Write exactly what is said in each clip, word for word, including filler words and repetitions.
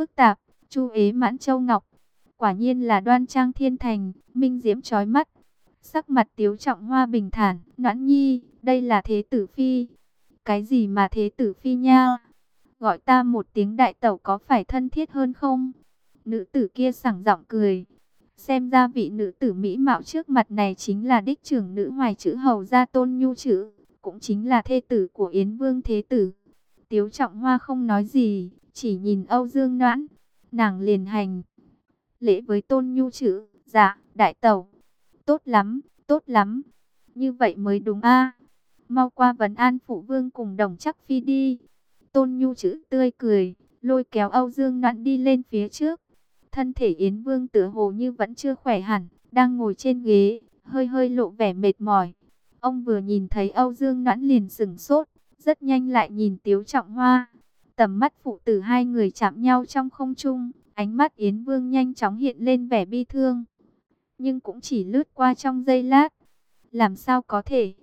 phức tạp, chu ế mãn châu ngọc. Quả nhiên là đoan trang thiên thành, minh diễm chói mắt. Sắc mặt Tiếu Trọng Hoa bình thản, Noãn Nhi, đây là thế tử phi. Cái gì mà thế tử phi nha? Gọi ta một tiếng đại tẩu có phải thân thiết hơn không? Nữ tử kia sảng giọng cười. Xem ra vị nữ tử mỹ mạo trước mặt này chính là đích trưởng nữ Hoài chữ hầu gia Tôn Nhu chữ, cũng chính là thê tử của Yến Vương Thế Tử. Tiếu Trọng Hoa không nói gì, chỉ nhìn Âu Dương Noãn. Nàng liền hành lễ với Tôn Nhu chữ, dạ, đại tẩu. Tốt lắm, tốt lắm. Như vậy mới đúng a. Mau qua vấn an phụ vương cùng Đồng Chắc Phi đi. Tôn Nhu chữ tươi cười, lôi kéo Âu Dương Noãn đi lên phía trước. Thân thể Yến Vương tựa hồ như vẫn chưa khỏe hẳn, đang ngồi trên ghế, hơi hơi lộ vẻ mệt mỏi. Ông vừa nhìn thấy Âu Dương Noãn liền sửng sốt, rất nhanh lại nhìn Tiếu Trọng Hoa. Tầm mắt phụ tử hai người chạm nhau trong không trung, ánh mắt Yến Vương nhanh chóng hiện lên vẻ bi thương. Nhưng cũng chỉ lướt qua trong giây lát. Làm sao có thể?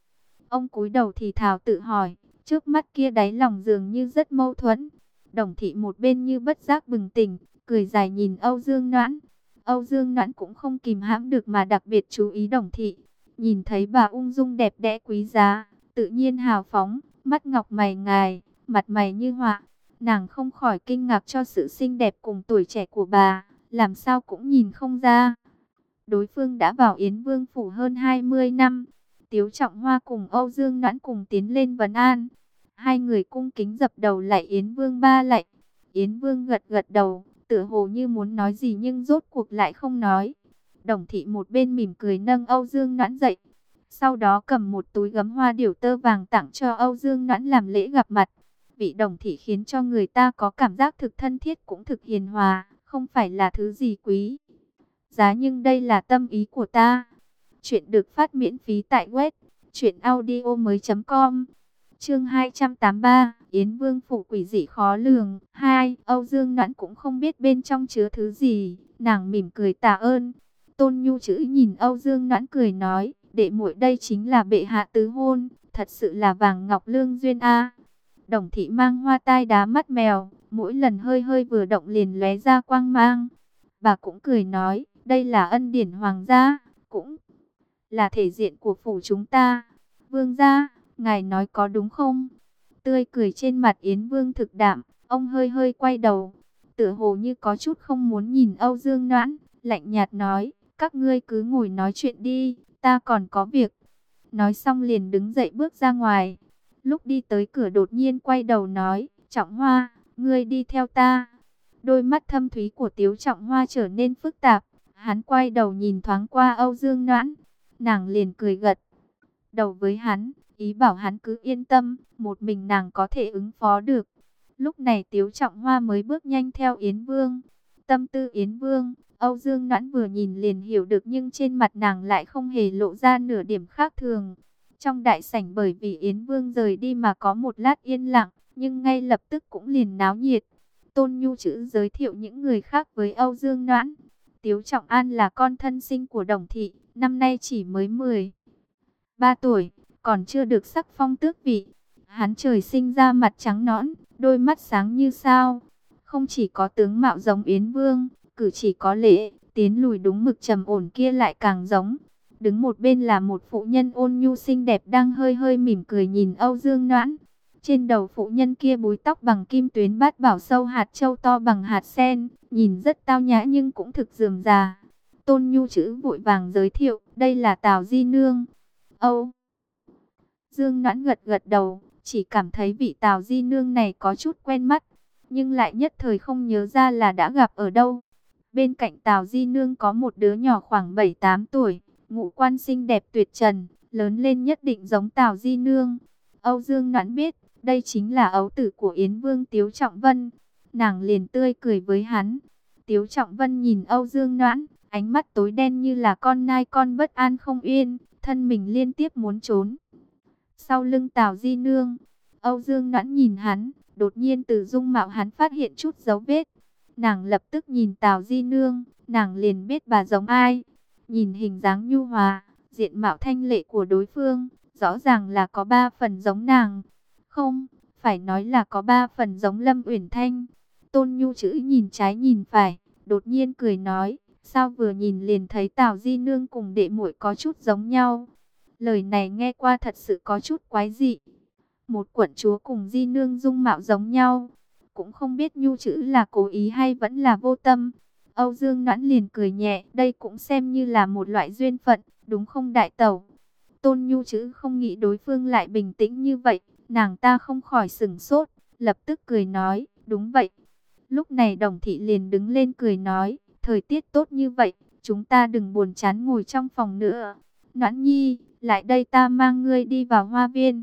Ông cúi đầu thì thào tự hỏi, trước mắt kia đáy lòng dường như rất mâu thuẫn. Đồng thị một bên như bất giác bừng tỉnh, cười dài nhìn Âu Dương Noãn. Âu Dương Noãn cũng không kìm hãm được mà đặc biệt chú ý Đồng thị. Nhìn thấy bà ung dung đẹp đẽ quý giá, tự nhiên hào phóng, mắt ngọc mày ngài, mặt mày như họa. Nàng không khỏi kinh ngạc cho sự xinh đẹp cùng tuổi trẻ của bà, làm sao cũng nhìn không ra. Đối phương đã vào Yến Vương phủ hơn hai mươi năm. Tiếu Trọng Hoa cùng Âu Dương Noãn cùng tiến lên vấn an. Hai người cung kính dập đầu lạy Yến Vương ba lạy. Yến Vương gật gật đầu, tựa hồ như muốn nói gì nhưng rốt cuộc lại không nói. Đồng thị một bên mỉm cười nâng Âu Dương Noãn dậy. Sau đó cầm một túi gấm hoa điểu tơ vàng tặng cho Âu Dương Noãn làm lễ gặp mặt. Vị đồng thị khiến cho người ta có cảm giác thực thân thiết cũng thực hiền hòa, không phải là thứ gì quý giá, nhưng đây là tâm ý của ta. Chuyện được phát miễn phí tại web truyện audio mới chấm com. Chương hai trăm tám mươi ba, Yến Vương phủ quỷ dị khó lường. Hai, Âu Dương Noãn cũng không biết bên trong chứa thứ gì, nàng mỉm cười tạ ơn. Tôn Nhu chữ nhìn Âu Dương Noãn cười nói, đệ muội đây chính là bệ hạ tứ hôn, thật sự là vàng ngọc lương duyên a. Đồng thị mang hoa tai đá mắt mèo, mỗi lần hơi hơi vừa động liền lóe ra quang mang. Bà cũng cười nói, đây là ân điển hoàng gia, cũng là thể diện của phủ chúng ta. Vương gia, ngài nói có đúng không? Tươi cười trên mặt Yến Vương thực đạm, ông hơi hơi quay đầu, tựa hồ như có chút không muốn nhìn Âu Dương Noãn, lạnh nhạt nói, các ngươi cứ ngồi nói chuyện đi, ta còn có việc. Nói xong liền đứng dậy bước ra ngoài. Lúc đi tới cửa đột nhiên quay đầu nói, Trọng Hoa, ngươi đi theo ta. Đôi mắt thâm thúy của Tiếu Trọng Hoa trở nên phức tạp, hắn quay đầu nhìn thoáng qua Âu Dương Noãn, nàng liền cười gật đầu với hắn, ý bảo hắn cứ yên tâm, một mình nàng có thể ứng phó được. Lúc này Tiếu Trọng Hoa mới bước nhanh theo Yến Vương. Tâm tư Yến Vương, Âu Dương Noãn vừa nhìn liền hiểu được, nhưng trên mặt nàng lại không hề lộ ra nửa điểm khác thường. Trong đại sảnh bởi vì Yến Vương rời đi mà có một lát yên lặng, nhưng ngay lập tức cũng liền náo nhiệt. Tôn Nhu chữ giới thiệu những người khác với Âu Dương Noãn. Tiếu Trọng An là con thân sinh của Đồng thị, năm nay chỉ mới mười ba tuổi, còn chưa được sắc phong tước vị. Hắn trời sinh ra mặt trắng nõn, đôi mắt sáng như sao. Không chỉ có tướng mạo giống Yến Vương, cử chỉ có lễ, tiến lùi đúng mực trầm ổn kia lại càng giống. Đứng một bên là một phụ nhân ôn nhu xinh đẹp đang hơi hơi mỉm cười nhìn Âu Dương Noãn. Trên đầu phụ nhân kia búi tóc bằng kim tuyến bát bảo sâu hạt châu to bằng hạt sen, nhìn rất tao nhã nhưng cũng thực rườm rà. Tôn Nhu chữ vội vàng giới thiệu, đây là Tào Di Nương. Âu Dương Noãn gật gật đầu, chỉ cảm thấy vị Tào Di Nương này có chút quen mắt, nhưng lại nhất thời không nhớ ra là đã gặp ở đâu. Bên cạnh Tào Di Nương có một đứa nhỏ khoảng bảy tám tuổi, ngũ quan xinh đẹp tuyệt trần, lớn lên nhất định giống Tào Di Nương. Âu Dương Noãn biết, đây chính là ấu tử của Yến Vương Tiếu Trọng Vân. Nàng liền tươi cười với hắn. Tiếu Trọng Vân nhìn Âu Dương Noãn, ánh mắt tối đen như là con nai con bất an không yên, thân mình liên tiếp muốn trốn sau lưng Tào Di Nương. Âu Dương Noãn nhìn hắn, đột nhiên từ dung mạo hắn phát hiện chút dấu vết. Nàng lập tức nhìn Tào Di Nương, nàng liền biết bà giống ai. Nhìn hình dáng nhu hòa, diện mạo thanh lệ của đối phương, rõ ràng là có ba phần giống nàng. Không, phải nói là có ba phần giống Lâm Uyển Thanh. Tôn Nhu chữ nhìn trái nhìn phải, đột nhiên cười nói, sao vừa nhìn liền thấy Tào Di Nương cùng đệ muội có chút giống nhau. Lời này nghe qua thật sự có chút quái dị. Một quận chúa cùng Di Nương dung mạo giống nhau, cũng không biết Nhu chữ là cố ý hay vẫn là vô tâm. Âu Dương Noãn liền cười nhẹ, đây cũng xem như là một loại duyên phận, đúng không đại tẩu? Tôn Nhu chữ không nghĩ đối phương lại bình tĩnh như vậy, nàng ta không khỏi sửng sốt, lập tức cười nói, đúng vậy. Lúc này Đồng Thị liền đứng lên cười nói, thời tiết tốt như vậy, chúng ta đừng buồn chán ngồi trong phòng nữa. Noãn Nhi, lại đây ta mang ngươi đi vào hoa viên.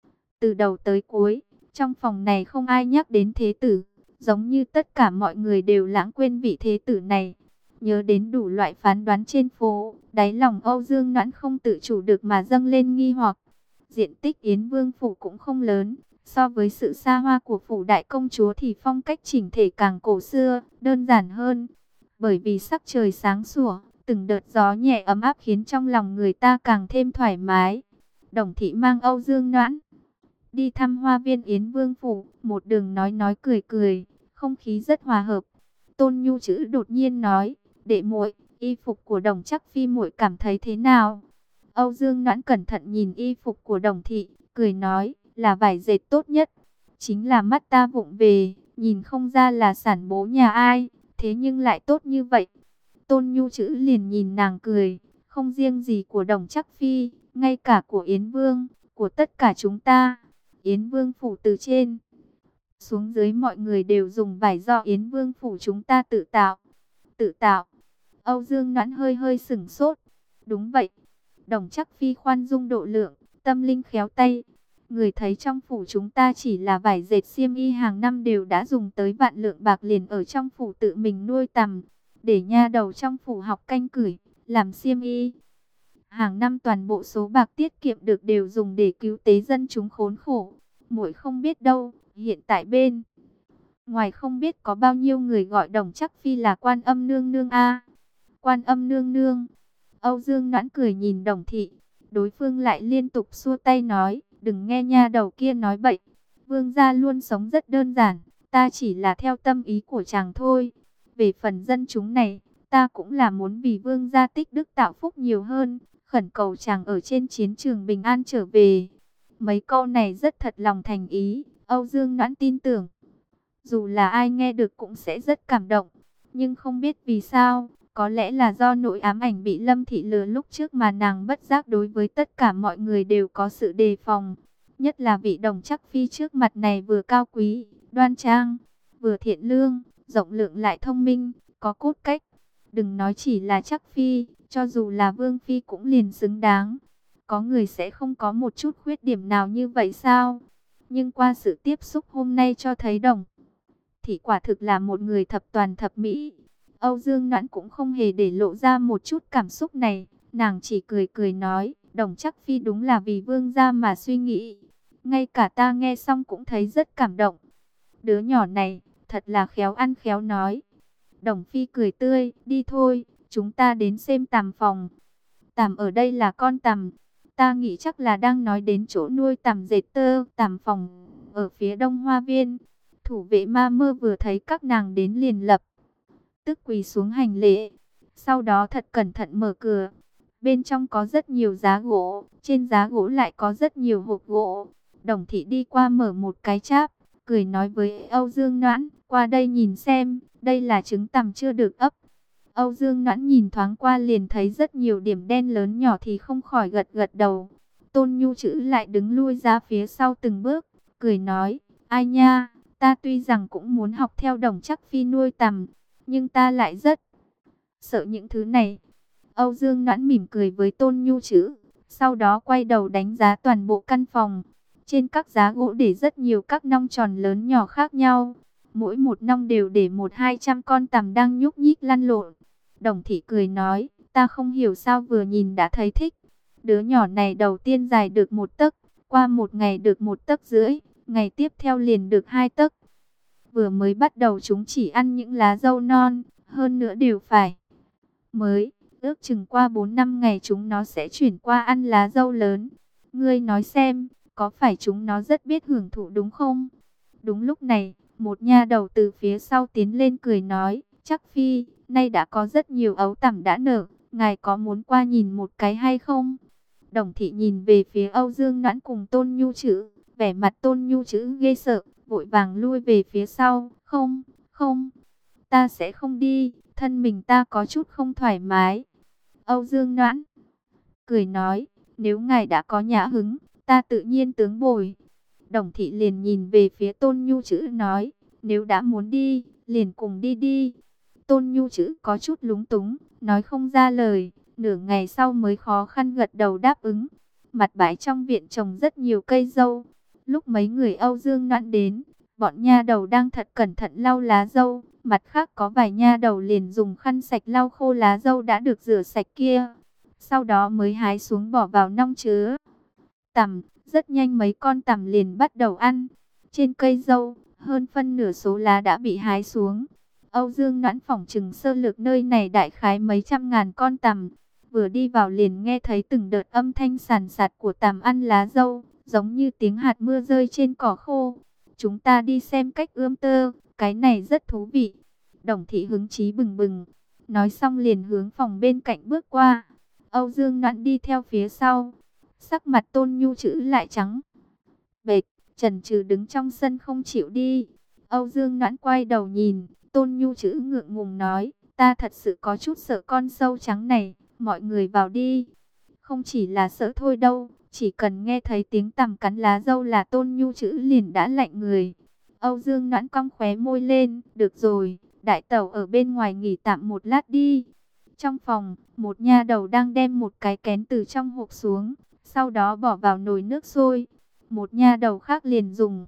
Từ đầu tới cuối, trong phòng này không ai nhắc đến thế tử, giống như tất cả mọi người đều lãng quên vị thế tử này. Nhớ đến đủ loại phán đoán trên phố, đáy lòng Âu Dương Noãn không tự chủ được mà dâng lên nghi hoặc. Diện tích Yến Vương phủ cũng không lớn, so với sự xa hoa của phủ đại công chúa thì phong cách chỉnh thể càng cổ xưa, đơn giản hơn. Bởi vì sắc trời sáng sủa, từng đợt gió nhẹ ấm áp khiến trong lòng người ta càng thêm thoải mái. Đồng Thị mang Âu Dương Noãn đi thăm hoa viên Yến Vương phủ, một đường nói nói cười cười, không khí rất hòa hợp. Tôn Nhu chữ đột nhiên nói, đệ muội, y phục của Đồng Chắc Phi muội cảm thấy thế nào? Âu Dương Noãn cẩn thận nhìn y phục của Đồng Thị, cười nói, là vải dệt tốt nhất. Chính là mắt ta vụng về, nhìn không ra là sản bố nhà ai, thế nhưng lại tốt như vậy. Tôn Nhu chữ liền nhìn nàng cười, không riêng gì của Đồng Chắc Phi, ngay cả của Yến Vương, của tất cả chúng ta. Yến Vương phủ từ trên xuống dưới mọi người đều dùng vải do Yến Vương phủ chúng ta tự tạo. Tự tạo? Âu Dương Noãn hơi hơi sửng sốt. Đúng vậy. Đồng Chắc Phi khoan dung độ lượng, tâm linh khéo tay. Người thấy trong phủ chúng ta chỉ là vải dệt xiêm y hàng năm đều đã dùng tới vạn lượng bạc liền ở trong phủ tự mình nuôi tằm, để nha đầu trong phủ học canh cửi, làm xiêm y. Hàng năm toàn bộ số bạc tiết kiệm được đều dùng để cứu tế dân chúng khốn khổ. Muội không biết đâu, hiện tại bên ngoài không biết có bao nhiêu người gọi Đồng Chắc Phi là Quan Âm nương nương a. Quan Âm nương nương. Âu Dương Noãn cười nhìn Đồng Thị, đối phương lại liên tục xua tay nói, đừng nghe nha đầu kia nói bậy. Vương gia luôn sống rất đơn giản, ta chỉ là theo tâm ý của chàng thôi. Về phần dân chúng này, ta cũng là muốn vì vương gia tích đức tạo phúc nhiều hơn, khẩn cầu chàng ở trên chiến trường bình an trở về. Mấy câu này rất thật lòng thành ý, Âu Dương Noãn tin tưởng. Dù là ai nghe được cũng sẽ rất cảm động, nhưng không biết vì sao, có lẽ là do nỗi ám ảnh bị Lâm Thị lừa lúc trước mà nàng bất giác đối với tất cả mọi người đều có sự đề phòng. Nhất là vị Đồng Chắc Phi trước mặt này vừa cao quý, đoan trang, vừa thiện lương, rộng lượng lại thông minh, có cốt cách. Đừng nói chỉ là Chắc Phi, cho dù là Vương Phi cũng liền xứng đáng. Có người sẽ không có một chút khuyết điểm nào như vậy sao? Nhưng qua sự tiếp xúc hôm nay cho thấy Đồng Thị quả thực là một người thập toàn thập mỹ. Âu Dương Noãn cũng không hề để lộ ra một chút cảm xúc này. Nàng chỉ cười cười nói, Đồng Chắc Phi đúng là vì vương gia mà suy nghĩ. Ngay cả ta nghe xong cũng thấy rất cảm động. Đứa nhỏ này, thật là khéo ăn khéo nói. Đồng Phi cười tươi, đi thôi, chúng ta đến xem tằm phòng. Tằm ở đây là con tằm. Ta nghĩ chắc là đang nói đến chỗ nuôi tằm dệt tơ, tằm phòng ở phía đông hoa viên. Thủ vệ ma mơ vừa thấy các nàng đến liền lập tức quỳ xuống hành lễ. Sau đó thật cẩn thận mở cửa. Bên trong có rất nhiều giá gỗ, trên giá gỗ lại có rất nhiều hộp gỗ. Đồng Thị đi qua mở một cái cháp, cười nói với Âu Dương Noãn, qua đây nhìn xem, đây là trứng tằm chưa được ấp. Âu Dương Noãn nhìn thoáng qua liền thấy rất nhiều điểm đen lớn nhỏ thì không khỏi gật gật đầu. Tôn Nhu chữ lại đứng lui ra phía sau từng bước, cười nói, ai nha, ta tuy rằng cũng muốn học theo Đồng Chắc Phi nuôi tằm, nhưng ta lại rất sợ những thứ này. Âu Dương Noãn mỉm cười với Tôn Nhu chữ, sau đó quay đầu đánh giá toàn bộ căn phòng. Trên các giá gỗ để rất nhiều các nong tròn lớn nhỏ khác nhau. Mỗi một nong đều để một hai trăm con tằm đang nhúc nhích lăn lộn. Đồng Thị cười nói, ta không hiểu sao vừa nhìn đã thấy thích. Đứa nhỏ này đầu tiên dài được một tấc, qua một ngày được một tấc rưỡi, ngày tiếp theo liền được hai tấc. Vừa mới bắt đầu chúng chỉ ăn những lá dâu non, hơn nữa đều phải mới. Ước chừng qua bốn năm ngày chúng nó sẽ chuyển qua ăn lá dâu lớn. Ngươi nói xem, có phải chúng nó rất biết hưởng thụ đúng không? Đúng lúc này, Một nha đầu từ phía sau tiến lên cười nói, chắc phi, nay đã có rất nhiều ấu tằm đã nở, ngài có muốn qua nhìn một cái hay không? Đồng thị nhìn về phía Âu Dương Noãn cùng Tôn Nhu Chữ, vẻ mặt Tôn Nhu Chữ ghê sợ, vội vàng lui về phía sau, không, không, ta sẽ không đi, thân mình ta có chút không thoải mái. Âu Dương Noãn cười nói, nếu ngài đã có nhã hứng, ta tự nhiên tướng bồi. Đồng thị liền nhìn về phía Tôn Nhu Chữ nói, nếu đã muốn đi, liền cùng đi đi. Tôn Nhu Chữ có chút lúng túng, nói không ra lời, nửa ngày sau mới khó khăn gật đầu đáp ứng. Mặt bãi trong viện trồng rất nhiều cây dâu. Lúc mấy người Âu Dương Noãn đến, bọn nha đầu đang thật cẩn thận lau lá dâu. Mặt khác có vài nha đầu liền dùng khăn sạch lau khô lá dâu đã được rửa sạch kia. Sau đó mới hái xuống bỏ vào nong chứa tằm. Rất nhanh mấy con tằm liền bắt đầu ăn. Trên cây dâu, hơn phân nửa số lá đã bị hái xuống. Âu Dương Noãn phỏng chừng sơ lược nơi này đại khái mấy trăm ngàn con tằm. Vừa đi vào liền nghe thấy từng đợt âm thanh sàn sạt của tằm ăn lá dâu, giống như tiếng hạt mưa rơi trên cỏ khô. Chúng ta đi xem cách ươm tơ, cái này rất thú vị. Đồng thị hứng chí bừng bừng, nói xong liền hướng phòng bên cạnh bước qua. Âu Dương Noãn đi theo phía sau, sắc mặt Tôn Nhu Chữ lại trắng bệch, chần chừ đứng trong sân không chịu đi. Âu Dương Noãn quay đầu nhìn, Tôn Nhu Chữ ngượng ngùng nói, ta thật sự có chút sợ con sâu trắng này, mọi người vào đi. Không chỉ là sợ thôi đâu, chỉ cần nghe thấy tiếng tằm cắn lá dâu là Tôn Nhu Chữ liền đã lạnh người. Âu Dương Noãn cong khóe môi lên, được rồi, đại tẩu ở bên ngoài nghỉ tạm một lát đi. Trong phòng, một nha đầu đang đem một cái kén từ trong hộp xuống, sau đó bỏ vào nồi nước sôi. Một nha đầu khác liền dùng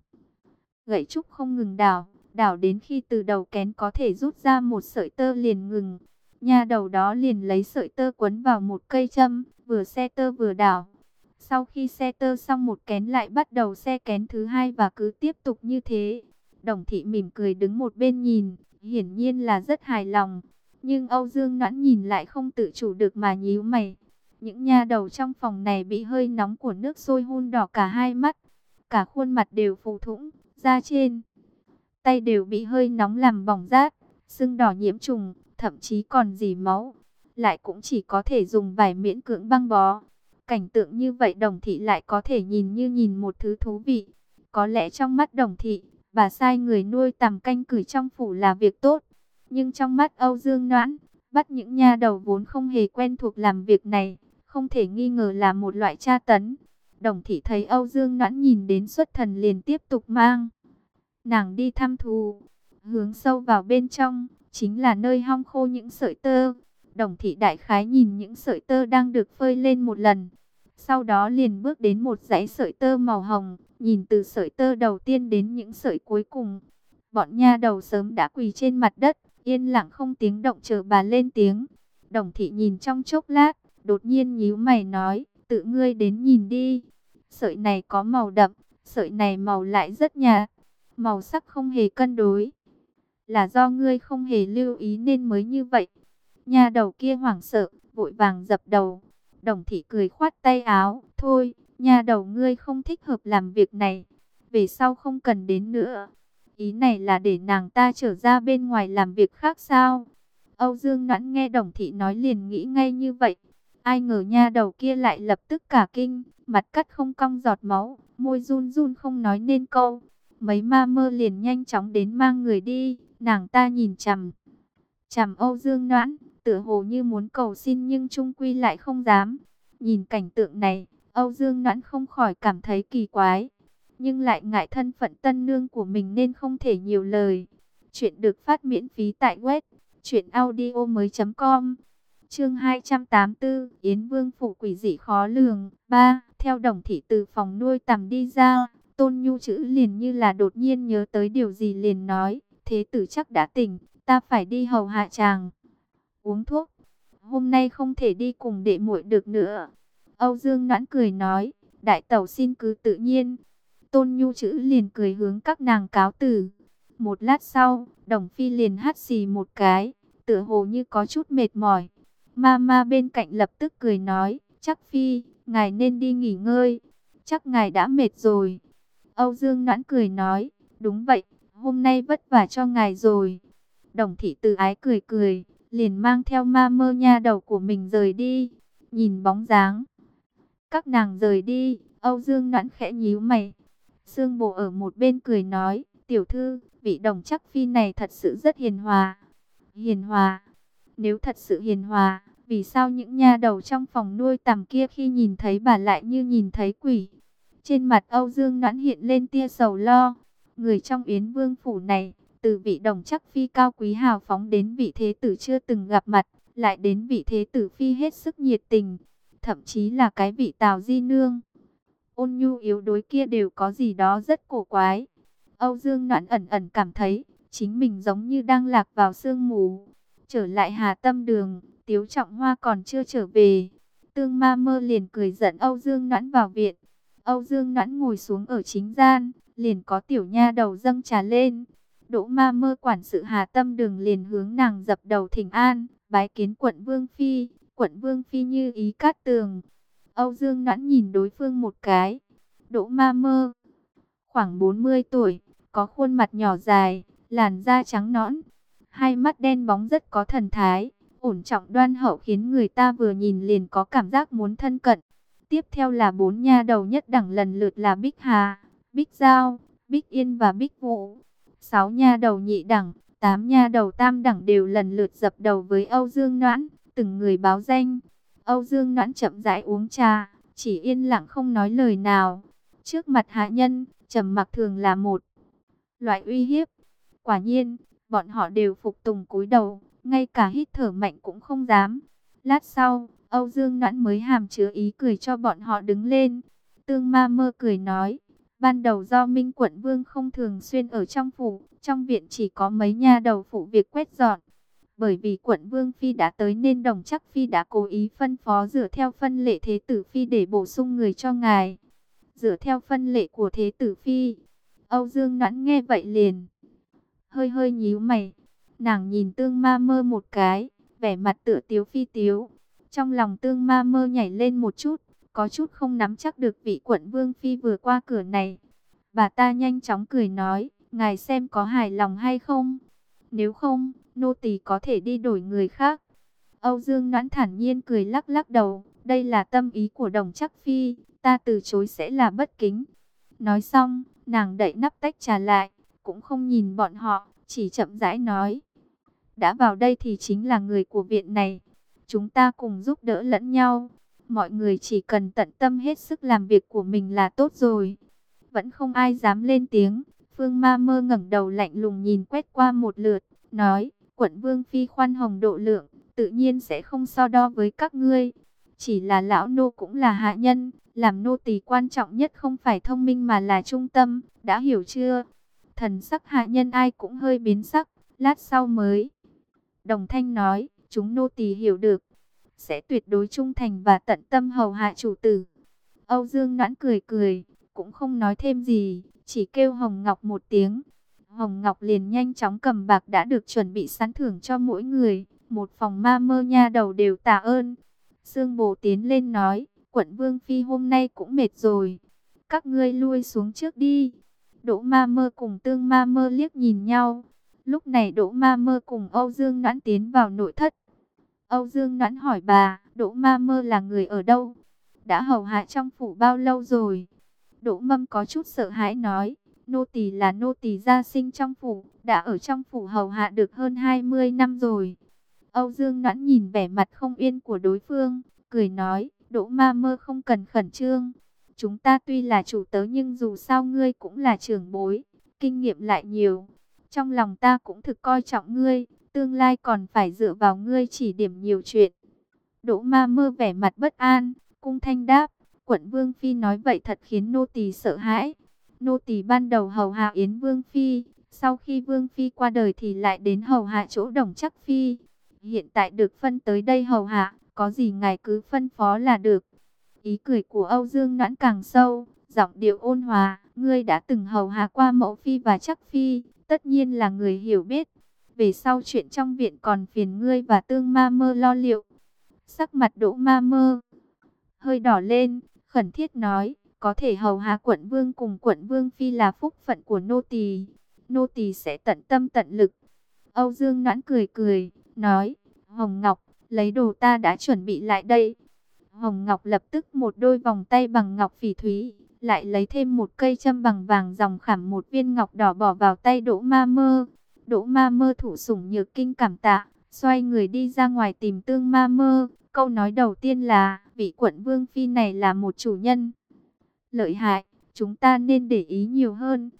gậy trúc không ngừng đảo, đảo đến khi từ đầu kén có thể rút ra một sợi tơ liền ngừng. Nha đầu đó liền lấy sợi tơ quấn vào một cây châm, vừa xe tơ vừa đảo. Sau khi xe tơ xong một kén lại bắt đầu xe kén thứ hai và cứ tiếp tục như thế. Đồng thị mỉm cười đứng một bên nhìn, hiển nhiên là rất hài lòng. Nhưng Âu Dương Noãn nhìn lại không tự chủ được mà nhíu mày. Những nha đầu trong phòng này bị hơi nóng của nước sôi hun đỏ cả hai mắt. Cả khuôn mặt đều phù thủng, da trên tay đều bị hơi nóng làm bỏng rát, sưng đỏ nhiễm trùng, thậm chí còn rỉ máu. Lại cũng chỉ có thể dùng vải miễn cưỡng băng bó. Cảnh tượng như vậy Đồng thị lại có thể nhìn như nhìn một thứ thú vị. Có lẽ trong mắt Đồng thị, bà sai người nuôi tằm canh cửi trong phủ là việc tốt. Nhưng trong mắt Âu Dương Noãn, bắt những nha đầu vốn không hề quen thuộc làm việc này, không thể nghi ngờ là một loại tra tấn. Đồng thị thấy Âu Dương Noãn nhìn đến xuất thần liền tiếp tục mang nàng đi thăm thú. Hướng sâu vào bên trong, chính là nơi hong khô những sợi tơ. Đồng thị đại khái nhìn những sợi tơ đang được phơi lên một lần. Sau đó liền bước đến một dãy sợi tơ màu hồng, nhìn từ sợi tơ đầu tiên đến những sợi cuối cùng. Bọn nha đầu sớm đã quỳ trên mặt đất, yên lặng không tiếng động chờ bà lên tiếng. Đồng thị nhìn trong chốc lát, đột nhiên nhíu mày nói, tự ngươi đến nhìn đi. Sợi này có màu đậm, sợi này màu lại rất nhạt, màu sắc không hề cân đối. Là do ngươi không hề lưu ý nên mới như vậy. Nha đầu kia hoảng sợ, vội vàng dập đầu. Đồng thị cười khoát tay áo, thôi, nha đầu ngươi không thích hợp làm việc này, về sau không cần đến nữa. Ý này là để nàng ta trở ra bên ngoài làm việc khác sao? Âu Dương Noãn nghe Đồng thị nói liền nghĩ ngay như vậy. Ai ngờ nha đầu kia lại lập tức cả kinh, mặt cắt không cong giọt máu, môi run run không nói nên câu. Mấy ma mơ liền nhanh chóng đến mang người đi. Nàng ta nhìn chằm chằm Âu Dương Noãn, tựa hồ như muốn cầu xin nhưng chung quy lại không dám. Nhìn cảnh tượng này, Âu Dương Noãn không khỏi cảm thấy kỳ quái, nhưng lại ngại thân phận tân nương của mình nên không thể nhiều lời. Chuyện được phát miễn phí tại web truyện audio mới.com. Chương hai trăm tám mươi tư, Yến Vương phủ quỷ dị khó lường. ba. Theo Đồng thị từ phòng nuôi tằm đi ra, Tôn Nhu Chữ liền như là đột nhiên nhớ tới điều gì liền nói, thế tử chắc đã tỉnh, ta phải đi hầu hạ chàng uống thuốc. Hôm nay không thể đi cùng đệ muội được nữa. Âu Dương Noãn cười nói, đại tẩu xin cứ tự nhiên. Tôn Nhu Chữ liền cười hướng các nàng cáo từ. Một lát sau, Đồng Phi liền hắt xì một cái, tựa hồ như có chút mệt mỏi. Mama bên cạnh lập tức cười nói, chắc Phi, ngài nên đi nghỉ ngơi, chắc ngài đã mệt rồi. Âu Dương Noãn cười nói, đúng vậy, hôm nay vất vả cho ngài rồi. Đồng thị từ ái cười cười, liền mang theo ma mơ nha đầu của mình rời đi. Nhìn bóng dáng các nàng rời đi, Âu Dương Noãn khẽ nhíu mày. Sương Bồ ở một bên cười nói, tiểu thư, vị Đồng Chắc Phi này thật sự rất hiền hòa. Hiền hòa? Nếu thật sự hiền hòa, vì sao những nha đầu trong phòng nuôi tằm kia khi nhìn thấy bà lại như nhìn thấy quỷ? Trên mặt Âu Dương Noãn hiện lên tia sầu lo. Người trong Yến Vương phủ này, từ vị Đồng Chắc Phi cao quý hào phóng đến vị thế tử chưa từng gặp mặt, lại đến vị thế tử phi hết sức nhiệt tình, thậm chí là cái vị Tào Di Nương ôn nhu yếu đuối kia đều có gì đó rất cổ quái. Âu Dương Noãn ẩn ẩn cảm thấy chính mình giống như đang lạc vào sương mù. Trở lại Hà Tâm Đường, Tiếu Trọng Hoa còn chưa trở về. Tương Ma Mơ liền cười dẫn Âu Dương Noãn vào viện. Âu Dương Noãn ngồi xuống ở chính gian, liền có tiểu nha đầu dâng trà lên. Đỗ Ma Mơ quản sự Hà Tâm Đường liền hướng nàng dập đầu thỉnh an, bái kiến quận Vương Phi. Quận Vương Phi như ý cát tường. Âu Dương Noãn nhìn đối phương một cái. Đỗ Ma Mơ, khoảng bốn mươi tuổi, có khuôn mặt nhỏ dài, làn da trắng nõn, hai mắt đen bóng rất có thần thái, ổn trọng đoan hậu khiến người ta vừa nhìn liền có cảm giác muốn thân cận. Tiếp theo là bốn nha đầu nhất đẳng lần lượt là Bích Hà, Bích Giao, Bích Yên và Bích Vũ. Sáu nha đầu nhị đẳng, tám nha đầu tam đẳng đều lần lượt dập đầu với Âu Dương Noãn, từng người báo danh. Âu Dương Noãn chậm rãi uống trà, chỉ yên lặng không nói lời nào. Trước mặt hạ nhân, trầm mặc thường là một loại uy hiếp. Quả nhiên, bọn họ đều phục tùng cúi đầu, ngay cả hít thở mạnh cũng không dám. Lát sau, Âu Dương Noãn mới hàm chứa ý cười cho bọn họ đứng lên. Tương Ma Mơ cười nói, ban đầu do Minh Quận Vương không thường xuyên ở trong phủ, trong viện chỉ có mấy nha đầu phụ việc quét dọn. Bởi vì quận Vương Phi đã tới nên Đồng Chắc Phi đã cố ý phân phó dựa theo phân lệ Thế Tử Phi để bổ sung người cho ngài. Dựa theo phân lệ của Thế Tử Phi. Âu Dương Noãn nghe vậy liền hơi hơi nhíu mày. Nàng nhìn Tương Ma Mơ một cái, vẻ mặt tựa tiếu phi tiếu. Trong lòng Tương Ma Mơ nhảy lên một chút, có chút không nắm chắc được vị quận Vương Phi vừa qua cửa này. Bà ta nhanh chóng cười nói, ngài xem có hài lòng hay không? Nếu không, nô tỳ có thể đi đổi người khác. Âu Dương Noãn thản nhiên cười lắc lắc đầu, đây là tâm ý của Đồng Chắc Phi, ta từ chối sẽ là bất kính. Nói xong, nàng đậy nắp tách trà lại, cũng không nhìn bọn họ, chỉ chậm rãi nói. Đã vào đây thì chính là người của viện này, chúng ta cùng giúp đỡ lẫn nhau. Mọi người chỉ cần tận tâm hết sức làm việc của mình là tốt rồi. Vẫn không ai dám lên tiếng. Phương Ma Mơ ngẩng đầu lạnh lùng nhìn quét qua một lượt, nói, quận Vương Phi khoan hồng độ lượng, tự nhiên sẽ không so đo với các ngươi. Chỉ là lão nô cũng là hạ nhân, làm nô tỳ quan trọng nhất không phải thông minh mà là trung tâm, đã hiểu chưa? Thần sắc hạ nhân ai cũng hơi biến sắc, lát sau mới đồng thanh nói, chúng nô tỳ hiểu được, sẽ tuyệt đối trung thành và tận tâm hầu hạ chủ tử. Âu Dương Noãn cười cười, cũng không nói thêm gì, chỉ kêu Hồng Ngọc một tiếng. Hồng Ngọc liền nhanh chóng cầm bạc đã được chuẩn bị sẵn thưởng cho mỗi người, một phòng Ma Mơ nha đầu đều tạ ơn. Sương Bồ tiến lên nói, quận Vương Phi hôm nay cũng mệt rồi, các ngươi lui xuống trước đi. Đỗ Ma Mơ cùng Tương Ma Mơ liếc nhìn nhau. Lúc này Đỗ Ma Mơ cùng Âu Dương Noãn tiến vào nội thất. Âu Dương Noãn hỏi bà, Đỗ Ma Mơ là người ở đâu? Đã hầu hạ trong phủ bao lâu rồi? Đỗ Mâm có chút sợ hãi nói, nô tỳ là nô tỳ gia sinh trong phủ, đã ở trong phủ hầu hạ được hơn hai mươi năm rồi. Âu Dương Noãn nhìn vẻ mặt không yên của đối phương, cười nói, Đỗ Ma Mơ không cần khẩn trương. Chúng ta tuy là chủ tớ nhưng dù sao ngươi cũng là trưởng bối, kinh nghiệm lại nhiều. Trong lòng ta cũng thực coi trọng ngươi, tương lai còn phải dựa vào ngươi chỉ điểm nhiều chuyện. Đỗ Ma Mơ vẻ mặt bất an, cung thanh đáp, quận Vương Phi nói vậy thật khiến nô tỳ sợ hãi. Nô tỳ ban đầu hầu hạ Yến Vương Phi, sau khi Vương Phi qua đời thì lại đến hầu hạ chỗ Đồng Chắc Phi. Hiện tại được phân tới đây hầu hạ, có gì ngài cứ phân phó là được. Ý cười của Âu Dương Noãn càng sâu, giọng điệu ôn hòa, ngươi đã từng hầu hạ qua Mẫu Phi và Chắc Phi, tất nhiên là người hiểu biết. Về sau chuyện trong viện còn phiền ngươi và Tương Ma Mơ lo liệu. Sắc mặt Đỗ Ma Mơ hơi đỏ lên, khẩn thiết nói, có thể hầu hạ quận Vương cùng quận Vương Phi là phúc phận của nô tỳ. nô tỳ sẽ tận tâm tận lực. Âu Dương Noãn cười cười, nói, Hồng Ngọc, lấy đồ ta đã chuẩn bị lại đây. Hồng Ngọc lập tức một đôi vòng tay bằng ngọc phỉ thúy, lại lấy thêm một cây châm bằng vàng ròng khảm một viên ngọc đỏ bỏ vào tay Đỗ Ma Mơ. Đỗ Ma Mơ thụ sủng nhược kinh cảm tạ, xoay người đi ra ngoài tìm Tương Ma Mơ. Câu nói đầu tiên là, vị quận vương phi này là một chủ nhân lợi hại, chúng ta nên để ý nhiều hơn.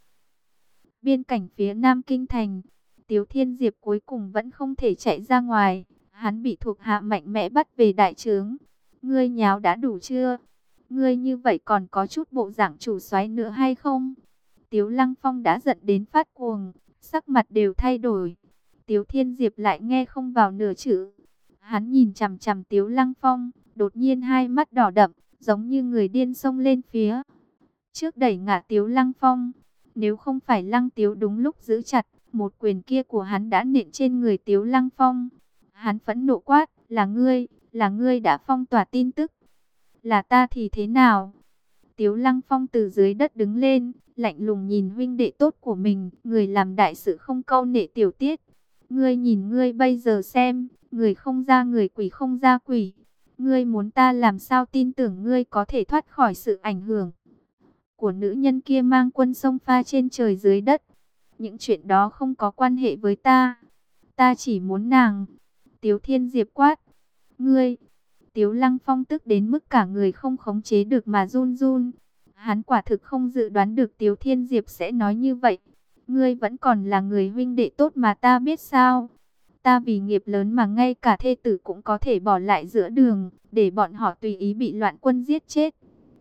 Biên cảnh phía Nam Kinh Thành, Tiếu Thiên Diệp cuối cùng vẫn không thể chạy ra ngoài. Hắn bị thuộc hạ mạnh mẽ bắt về đại trướng. Ngươi nháo đã đủ chưa? Ngươi như vậy còn có chút bộ dạng chủ soái nữa hay không? Tiếu Lăng Phong đã giận đến phát cuồng, sắc mặt đều thay đổi. Tiếu Thiên Diệp lại nghe không vào nửa chữ. Hắn nhìn chằm chằm Tiếu Lăng Phong, đột nhiên hai mắt đỏ đậm, giống như người điên xông lên phía trước đẩy ngã Tiếu Lăng Phong. Nếu không phải Lăng Tiếu đúng lúc giữ chặt, một quyền kia của hắn đã nện trên người Tiếu Lăng Phong. Hắn phẫn nộ quát, là ngươi, là ngươi đã phong tỏa tin tức. Là ta thì thế nào? Tiếu Lăng Phong từ dưới đất đứng lên, lạnh lùng nhìn huynh đệ tốt của mình, người làm đại sự không câu nệ tiểu tiết. Ngươi nhìn ngươi bây giờ xem, người không ra người, quỷ không ra quỷ. Ngươi muốn ta làm sao tin tưởng ngươi có thể thoát khỏi sự ảnh hưởng của nữ nhân kia mang quân sông pha trên trời dưới đất. Những chuyện đó không có quan hệ với ta. Ta chỉ muốn nàng. Tiếu Thiên Diệp quát. Ngươi. Tiếu Lăng Phong tức đến mức cả người không khống chế được mà run run. Hắn quả thực không dự đoán được Tiếu Thiên Diệp sẽ nói như vậy. Ngươi vẫn còn là người huynh đệ tốt mà ta biết sao. Ta vì nghiệp lớn mà ngay cả thê tử cũng có thể bỏ lại giữa đường, để bọn họ tùy ý bị loạn quân giết chết.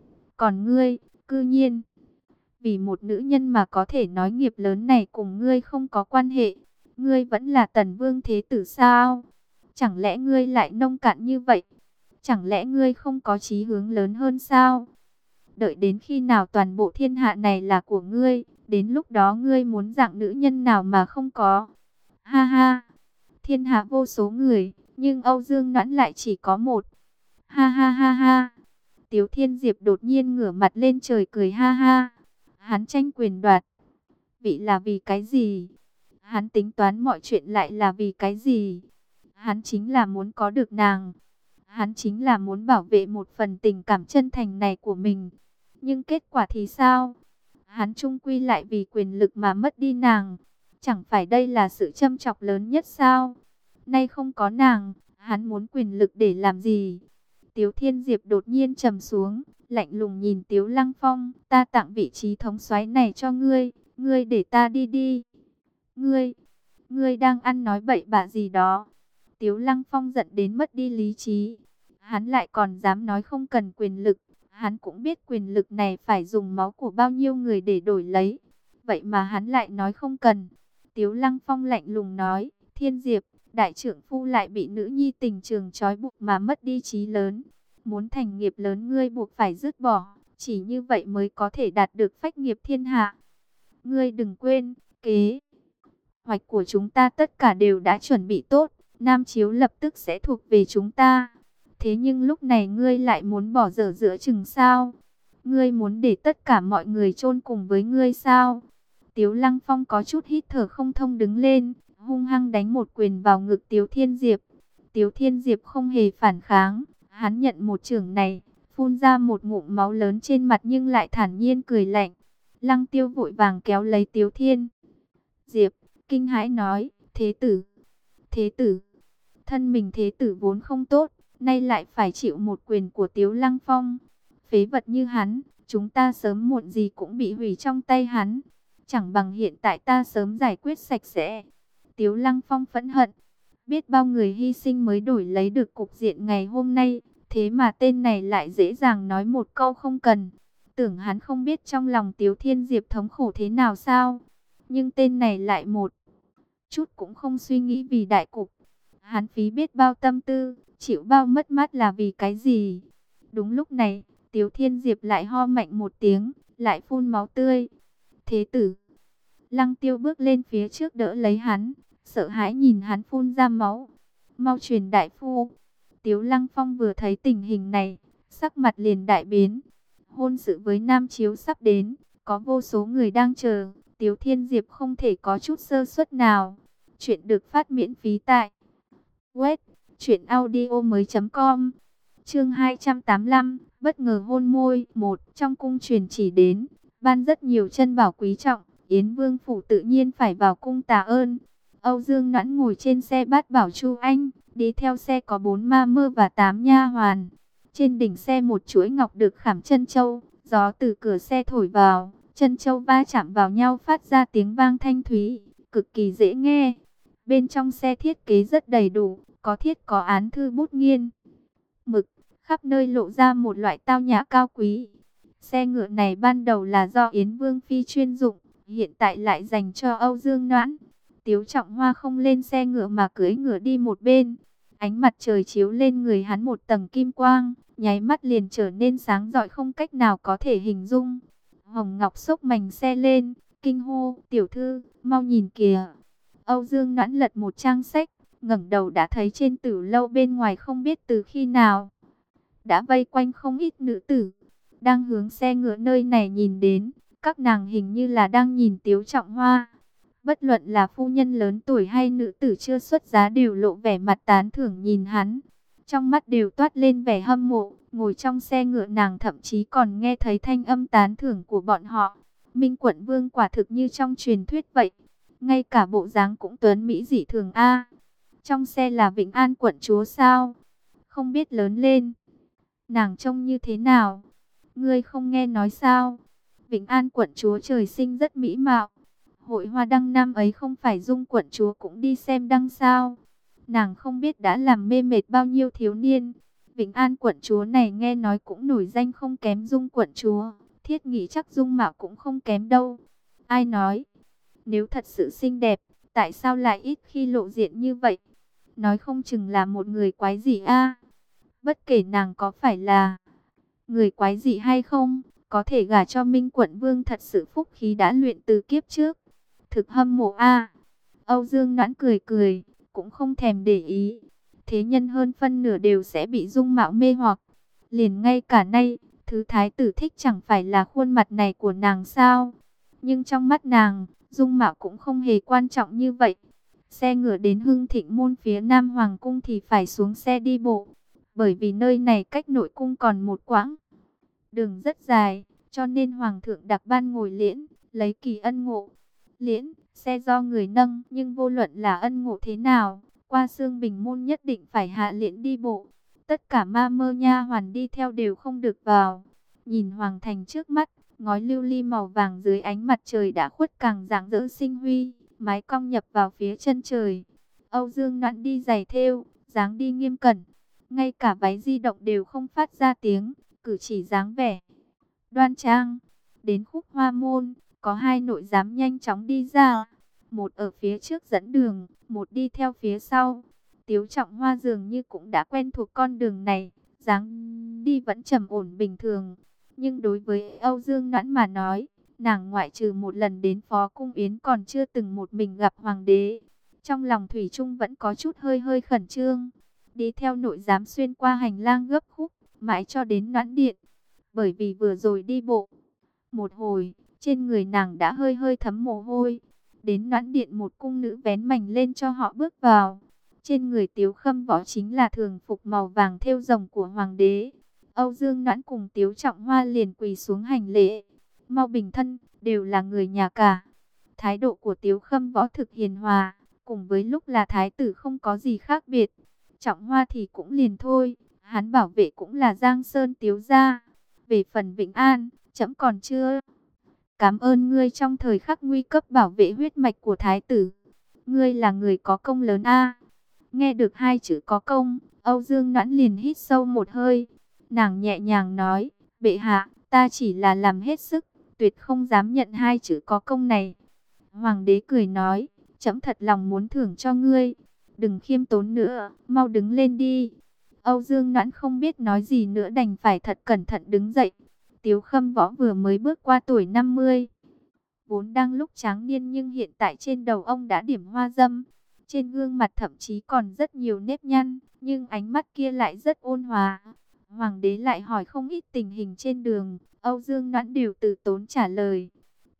Còn ngươi, cư nhiên, vì một nữ nhân mà có thể nói nghiệp lớn này cùng ngươi không có quan hệ. Ngươi vẫn là Tần Vương thế tử sao? Chẳng lẽ ngươi lại nông cạn như vậy? Chẳng lẽ ngươi không có chí hướng lớn hơn sao? Đợi đến khi nào toàn bộ thiên hạ này là của ngươi, đến lúc đó ngươi muốn dạng nữ nhân nào mà không có? Ha ha! Thiên hạ vô số người, nhưng Âu Dương Noãn lại chỉ có một. Ha ha ha ha! Tiếu Thiên Diệp đột nhiên ngửa mặt lên trời cười ha ha. Hắn tranh quyền đoạt vị là vì cái gì? Hắn tính toán mọi chuyện lại là vì cái gì? Hắn chính là muốn có được nàng. Hắn chính là muốn bảo vệ một phần tình cảm chân thành này của mình. Nhưng kết quả thì sao? Hắn chung quy lại vì quyền lực mà mất đi nàng. Chẳng phải đây là sự châm chọc lớn nhất sao? Nay không có nàng, hắn muốn quyền lực để làm gì? Tiếu Thiên Diệp đột nhiên trầm xuống, lạnh lùng nhìn Tiếu Lăng Phong. Ta tặng vị trí thống soái này cho ngươi, ngươi để ta đi đi. Ngươi, ngươi đang ăn nói bậy bạ gì đó? Tiếu Lăng Phong giận đến mất đi lý trí. Hắn lại còn dám nói không cần quyền lực. Hắn cũng biết quyền lực này phải dùng máu của bao nhiêu người để đổi lấy. Vậy mà hắn lại nói không cần. Tiếu Lăng Phong lạnh lùng nói, Thiên Diệp, đại trưởng phu lại bị nữ nhi tình trường trói buộc mà mất đi trí lớn. Muốn thành nghiệp lớn ngươi buộc phải dứt bỏ. Chỉ như vậy mới có thể đạt được phách nghiệp thiên hạ. Ngươi đừng quên, kế hoạch của chúng ta tất cả đều đã chuẩn bị tốt. Nam Chiếu lập tức sẽ thuộc về chúng ta. Thế nhưng lúc này ngươi lại muốn bỏ dở giữa chừng sao? Ngươi muốn để tất cả mọi người chôn cùng với ngươi sao? Tiếu Lăng Phong có chút hít thở không thông đứng lên, hung hăng đánh một quyền vào ngực Tiếu Thiên Diệp. Tiếu Thiên Diệp không hề phản kháng, hắn nhận một chưởng này, phun ra một ngụm máu lớn trên mặt nhưng lại thản nhiên cười lạnh. Lăng Tiêu vội vàng kéo lấy Tiếu Thiên Diệp, kinh hãi nói, thế tử, thế tử, thân mình thế tử vốn không tốt, nay lại phải chịu một quyền của Tiếu Lăng Phong. Phế vật như hắn, chúng ta sớm muộn gì cũng bị hủy trong tay hắn. Chẳng bằng hiện tại ta sớm giải quyết sạch sẽ. Tiếu Lăng Phong phẫn hận. Biết bao người hy sinh mới đổi lấy được cục diện ngày hôm nay. Thế mà tên này lại dễ dàng nói một câu không cần. Tưởng hắn không biết trong lòng Tiếu Thiên Diệp thống khổ thế nào sao. Nhưng tên này lại một chút cũng không suy nghĩ vì đại cục. Hắn phí biết bao tâm tư, chịu bao mất mát là vì cái gì. Đúng lúc này, Tiếu Thiên Diệp lại ho mạnh một tiếng, lại phun máu tươi. Thế tử. Lăng Tiêu bước lên phía trước đỡ lấy hắn, sợ hãi nhìn hắn phun ra máu. Mau truyền đại phu. Tiếu Lăng Phong vừa thấy tình hình này, sắc mặt liền đại biến. Hôn sự với Nam Chiếu sắp đến, có vô số người đang chờ. Tiếu Thiên Diệp không thể có chút sơ suất nào. Chuyện được phát miễn phí tại web truyện audio mới.com. Chương hai trăm tám mươi lăm, bất ngờ hôn môi. Một, trong cung truyền chỉ đến, ban rất nhiều chân bảo quý trọng, Yến Vương phủ tự nhiên phải vào cung tạ ơn. Âu Dương Noãn ngồi trên xe bát bảo Chu Anh, đi theo xe có bốn ma mơ và tám nha hoàn. Trên đỉnh xe một chuỗi ngọc được khảm chân châu, gió từ cửa xe thổi vào, chân châu va chạm vào nhau phát ra tiếng vang thanh thúy, cực kỳ dễ nghe. Bên trong xe thiết kế rất đầy đủ, có thiết có án thư bút nghiên mực, khắp nơi lộ ra một loại tao nhã cao quý. Xe ngựa này ban đầu là do Yến Vương Phi chuyên dụng, hiện tại lại dành cho Âu Dương Noãn. Tiếu Trọng Hoa không lên xe ngựa mà cưỡi ngựa đi một bên. Ánh mặt trời chiếu lên người hắn một tầng kim quang, nháy mắt liền trở nên sáng rọi không cách nào có thể hình dung. Hồng Ngọc xốc mành xe lên, kinh hô, tiểu thư, mau nhìn kìa. Âu Dương Noãn lật một trang sách, ngẩng đầu đã thấy trên tử lâu bên ngoài không biết từ khi nào đã vây quanh không ít nữ tử, đang hướng xe ngựa nơi này nhìn đến. Các nàng hình như là đang nhìn Tiếu Trọng Hoa. Bất luận là phu nhân lớn tuổi hay nữ tử chưa xuất giá đều lộ vẻ mặt tán thưởng nhìn hắn. Trong mắt đều toát lên vẻ hâm mộ. Ngồi trong xe ngựa nàng thậm chí còn nghe thấy thanh âm tán thưởng của bọn họ. Minh Quận Vương quả thực như trong truyền thuyết vậy. Ngay cả bộ dáng cũng tuấn mỹ dị thường a. Trong xe là Vĩnh An quận chúa sao? Không biết lớn lên nàng trông như thế nào? Ngươi không nghe nói sao? Vĩnh An quận chúa trời sinh rất mỹ mạo. Hội hoa đăng năm ấy không phải Dung quận chúa cũng đi xem đăng sao? Nàng không biết đã làm mê mệt bao nhiêu thiếu niên. Vĩnh An quận chúa này nghe nói cũng nổi danh không kém Dung quận chúa. Thiết nghĩ chắc Dung mạo cũng không kém đâu. Ai nói? Nếu thật sự xinh đẹp, tại sao lại ít khi lộ diện như vậy? Nói không chừng là một người quái dị a. Bất kể nàng có phải là người quái dị hay không, có thể gả cho Minh Quận Vương thật sự phúc khí đã luyện từ kiếp trước. Thực hâm mộ a. Âu Dương Noãn cười cười, cũng không thèm để ý. Thế nhân hơn phân nửa đều sẽ bị dung mạo mê hoặc. Liền ngay cả nay, thứ thái tử thích chẳng phải là khuôn mặt này của nàng sao? Nhưng trong mắt nàng, dung mạo cũng không hề quan trọng như vậy. Xe ngựa đến Hưng Thịnh Môn phía Nam Hoàng Cung thì phải xuống xe đi bộ. Bởi vì nơi này cách nội cung còn một quãng đường rất dài, cho nên Hoàng thượng đặc ban ngồi liễn, lấy kỳ ân ngộ. Liễn, xe do người nâng, nhưng vô luận là ân ngộ thế nào, qua Xương Bình Môn nhất định phải hạ liễn đi bộ. Tất cả ma mơ nha hoàn đi theo đều không được vào. Nhìn Hoàng thành trước mắt, ngói lưu ly màu vàng dưới ánh mặt trời đã khuất càng rạng rỡ sinh huy, mái cong nhập vào phía chân trời. Âu Dương Noãn đi giày thêu, dáng đi nghiêm cẩn, ngay cả váy di động đều không phát ra tiếng, cử chỉ dáng vẻ đoan trang. Đến khúc Hoa Môn, có hai nội giám nhanh chóng đi ra, một ở phía trước dẫn đường, một đi theo phía sau. Tiếu Trọng Hoa dường như cũng đã quen thuộc con đường này, dáng đi vẫn trầm ổn bình thường. Nhưng đối với Âu Dương Noãn mà nói, nàng ngoại trừ một lần đến Phó Cung Yến còn chưa từng một mình gặp hoàng đế. Trong lòng thủy chung vẫn có chút hơi hơi khẩn trương. Đi theo nội giám xuyên qua hành lang gấp khúc, mãi cho đến Noãn Điện. Bởi vì vừa rồi đi bộ một hồi, trên người nàng đã hơi hơi thấm mồ hôi. Đến Noãn Điện một cung nữ vén mành lên cho họ bước vào. Trên người Tiếu Khâm Võ chính là thường phục màu vàng thêu rồng của hoàng đế. Âu Dương Noãn cùng Tiếu Trọng Hoa liền quỳ xuống hành lễ. Mau bình thân, đều là người nhà cả. Thái độ của Tiếu Khâm Võ thực hiền hòa, cùng với lúc là thái tử không có gì khác biệt. Trọng Hoa thì cũng liền thôi, hắn bảo vệ cũng là Giang Sơn Tiếu gia. Về phần Vĩnh An, trẫm còn chưa cảm ơn ngươi trong thời khắc nguy cấp bảo vệ huyết mạch của thái tử. Ngươi là người có công lớn a. Nghe được hai chữ có công, Âu Dương Noãn liền hít sâu một hơi. Nàng nhẹ nhàng nói, bệ hạ, ta chỉ là làm hết sức, tuyệt không dám nhận hai chữ có công này. Hoàng đế cười nói, trẫm thật lòng muốn thưởng cho ngươi. Đừng khiêm tốn nữa, mau đứng lên đi. Âu Dương Noãn không biết nói gì nữa đành phải thật cẩn thận đứng dậy. Tiếu Khâm Võ vừa mới bước qua tuổi năm mươi. Vốn đang lúc tráng niên nhưng hiện tại trên đầu ông đã điểm hoa dâm. Trên gương mặt thậm chí còn rất nhiều nếp nhăn, nhưng ánh mắt kia lại rất ôn hòa. Hoàng đế lại hỏi không ít tình hình trên đường, Âu Dương Noãn đều từ tốn trả lời.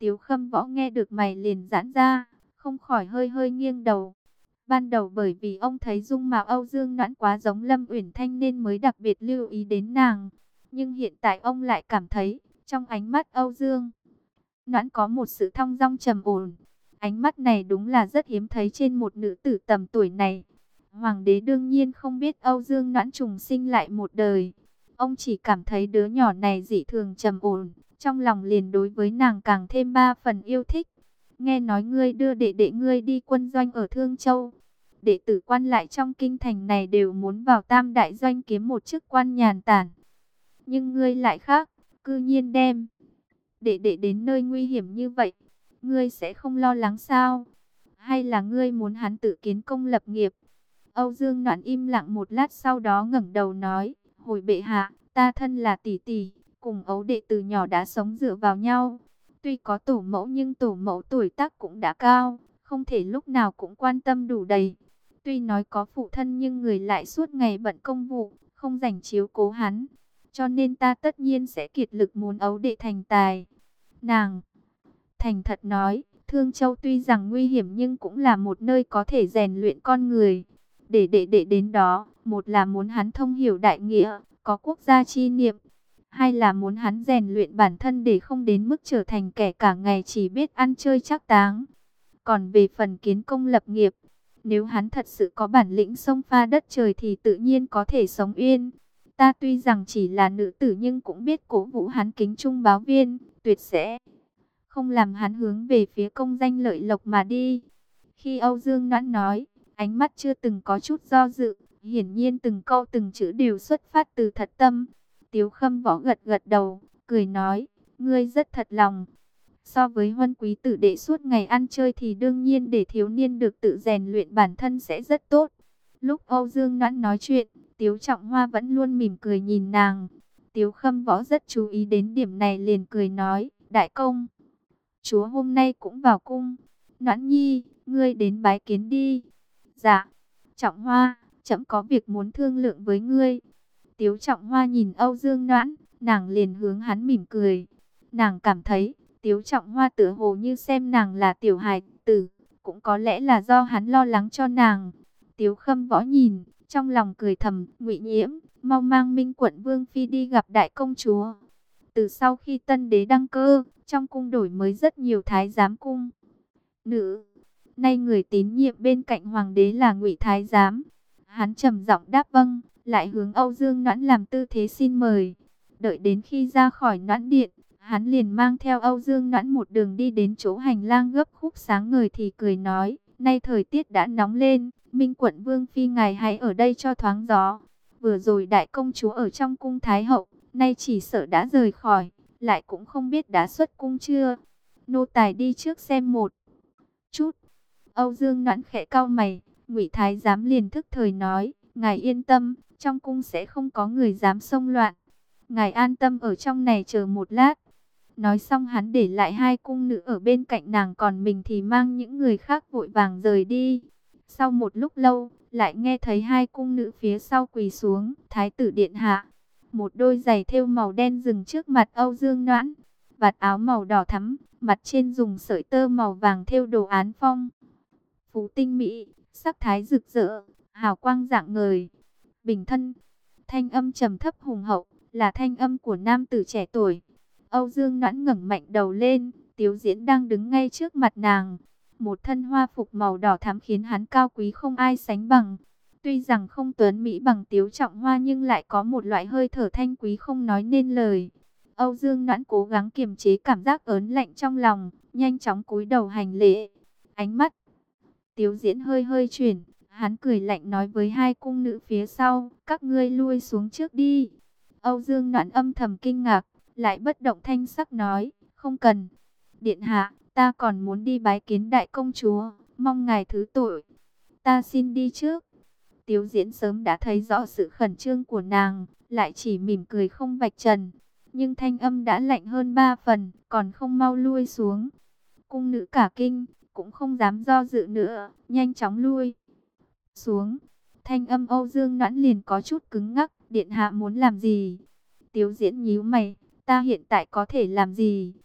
Tiếu Khâm Võ nghe được mày liền giãn ra, không khỏi hơi hơi nghiêng đầu. Ban đầu bởi vì ông thấy dung mạo Âu Dương Noãn quá giống Lâm Uyển Thanh nên mới đặc biệt lưu ý đến nàng. Nhưng hiện tại ông lại cảm thấy, trong ánh mắt Âu Dương Noãn có một sự thong dong trầm ổn. Ánh mắt này đúng là rất hiếm thấy trên một nữ tử tầm tuổi này. Hoàng đế đương nhiên không biết Âu Dương Noãn trùng sinh lại một đời. Ông chỉ cảm thấy đứa nhỏ này dị thường trầm ổn, trong lòng liền đối với nàng càng thêm ba phần yêu thích. Nghe nói ngươi đưa đệ đệ ngươi đi quân doanh ở Thương Châu. Đệ tử quan lại trong kinh thành này đều muốn vào tam đại doanh kiếm một chức quan nhàn tản. Nhưng ngươi lại khác, cư nhiên đem đệ đệ đến nơi nguy hiểm như vậy. Ngươi sẽ không lo lắng sao? Hay là ngươi muốn hắn tự kiến công lập nghiệp? Âu Dương Noãn im lặng một lát sau đó ngẩng đầu nói, hồi bệ hạ, ta thân là tỷ tỷ, cùng ấu đệ từ nhỏ đã sống dựa vào nhau. Tuy có tổ mẫu nhưng tổ mẫu tuổi tác cũng đã cao, không thể lúc nào cũng quan tâm đủ đầy. Tuy nói có phụ thân nhưng người lại suốt ngày bận công vụ, không rảnh chiếu cố hắn. Cho nên ta tất nhiên sẽ kiệt lực muốn ấu đệ thành tài. Nàng thành thật nói, Thương Châu tuy rằng nguy hiểm nhưng cũng là một nơi có thể rèn luyện con người. Để đệ đệ đến đó, một là muốn hắn thông hiểu đại nghĩa, có quốc gia chi niệm. Hai là muốn hắn rèn luyện bản thân để không đến mức trở thành kẻ cả ngày chỉ biết ăn chơi trác táng. Còn về phần kiến công lập nghiệp, nếu hắn thật sự có bản lĩnh xông pha đất trời thì tự nhiên có thể sống yên. Ta tuy rằng chỉ là nữ tử nhưng cũng biết cổ vũ hắn kính trung báo viên, tuyệt sẽ không làm hắn hướng về phía công danh lợi lộc mà đi. Khi Âu Dương Noãn nói, ánh mắt chưa từng có chút do dự, hiển nhiên từng câu từng chữ đều xuất phát từ thật tâm. Tiếu Khâm Võ gật gật đầu, cười nói, ngươi rất thật lòng. So với huân quý tử đệ suốt ngày ăn chơi thì đương nhiên để thiếu niên được tự rèn luyện bản thân sẽ rất tốt. Lúc Âu Dương Noãn nói chuyện, Tiếu Trọng Hoa vẫn luôn mỉm cười nhìn nàng. Tiếu Khâm Võ rất chú ý đến điểm này liền cười nói, đại công chúa hôm nay cũng vào cung. Noãn nhi, ngươi đến bái kiến đi. Dạ, Trọng Hoa, trẫm có việc muốn thương lượng với ngươi. Tiếu Trọng Hoa nhìn Âu Dương Noãn, nàng liền hướng hắn mỉm cười. Nàng cảm thấy, Tiếu Trọng Hoa tựa hồ như xem nàng là tiểu hài tử, cũng có lẽ là do hắn lo lắng cho nàng. Tiếu Khâm Võ nhìn, trong lòng cười thầm, Ngụy Nhiễm, mau mang Minh Quận Vương phi đi gặp đại công chúa. Từ sau khi tân đế đăng cơ, trong cung đổi mới rất nhiều thái giám cung nữ. Nay người tín nhiệm bên cạnh hoàng đế là Ngụy Thái giám. Hắn trầm giọng đáp vâng, lại hướng Âu Dương Noãn làm tư thế xin mời. Đợi đến khi ra khỏi Noãn điện, hắn liền mang theo Âu Dương Noãn một đường đi đến chỗ hành lang gấp khúc sáng ngời thì cười nói, nay thời tiết đã nóng lên, Minh Quận Vương phi ngài hãy ở đây cho thoáng gió. Vừa rồi đại công chúa ở trong cung Thái hậu, nay chỉ sợ đã rời khỏi, lại cũng không biết đã xuất cung chưa. Nô tài đi trước xem một chút. Âu Dương Noãn khẽ cau mày, Ngụy Thái giám liền thức thời nói, ngài yên tâm, trong cung sẽ không có người dám xông loạn. Ngài an tâm ở trong này chờ một lát. Nói xong hắn để lại hai cung nữ ở bên cạnh nàng, còn mình thì mang những người khác vội vàng rời đi. Sau một lúc lâu, lại nghe thấy hai cung nữ phía sau quỳ xuống, Thái tử điện hạ. Một đôi giày thêu màu đen dừng trước mặt Âu Dương Noãn, vạt áo màu đỏ thắm, mặt trên dùng sợi tơ màu vàng thêu đồ án phong phú tinh mỹ, sắc thái rực rỡ, hào quang rạng ngời. Bình thân, thanh âm trầm thấp hùng hậu, là thanh âm của nam tử trẻ tuổi. Âu Dương Noãn ngẩng mạnh đầu lên, Tiếu Diễn đang đứng ngay trước mặt nàng. Một thân hoa phục màu đỏ thắm khiến hắn cao quý không ai sánh bằng. Tuy rằng không tuấn mỹ bằng Tiếu Trọng Hoa nhưng lại có một loại hơi thở thanh quý không nói nên lời. Âu Dương Noãn cố gắng kiềm chế cảm giác ớn lạnh trong lòng, nhanh chóng cúi đầu hành lễ. Ánh mắt Tiếu Diễn hơi hơi chuyển, hắn cười lạnh nói với hai cung nữ phía sau, các ngươi lui xuống trước đi. Âu Dương Noãn âm thầm kinh ngạc, lại bất động thanh sắc nói, không cần. Điện hạ, ta còn muốn đi bái kiến đại công chúa, mong ngài thứ tội. Ta xin đi trước. Tiếu Diễn sớm đã thấy rõ sự khẩn trương của nàng, lại chỉ mỉm cười không vạch trần. Nhưng thanh âm đã lạnh hơn ba phần, còn không mau lui xuống. Cung nữ cả kinh, cũng không dám do dự nữa, nhanh chóng lui xuống. Thanh âm Âu Dương Noãn liền có chút cứng ngắc, điện hạ muốn làm gì? Tiếu Diễn nhíu mày, ta hiện tại có thể làm gì?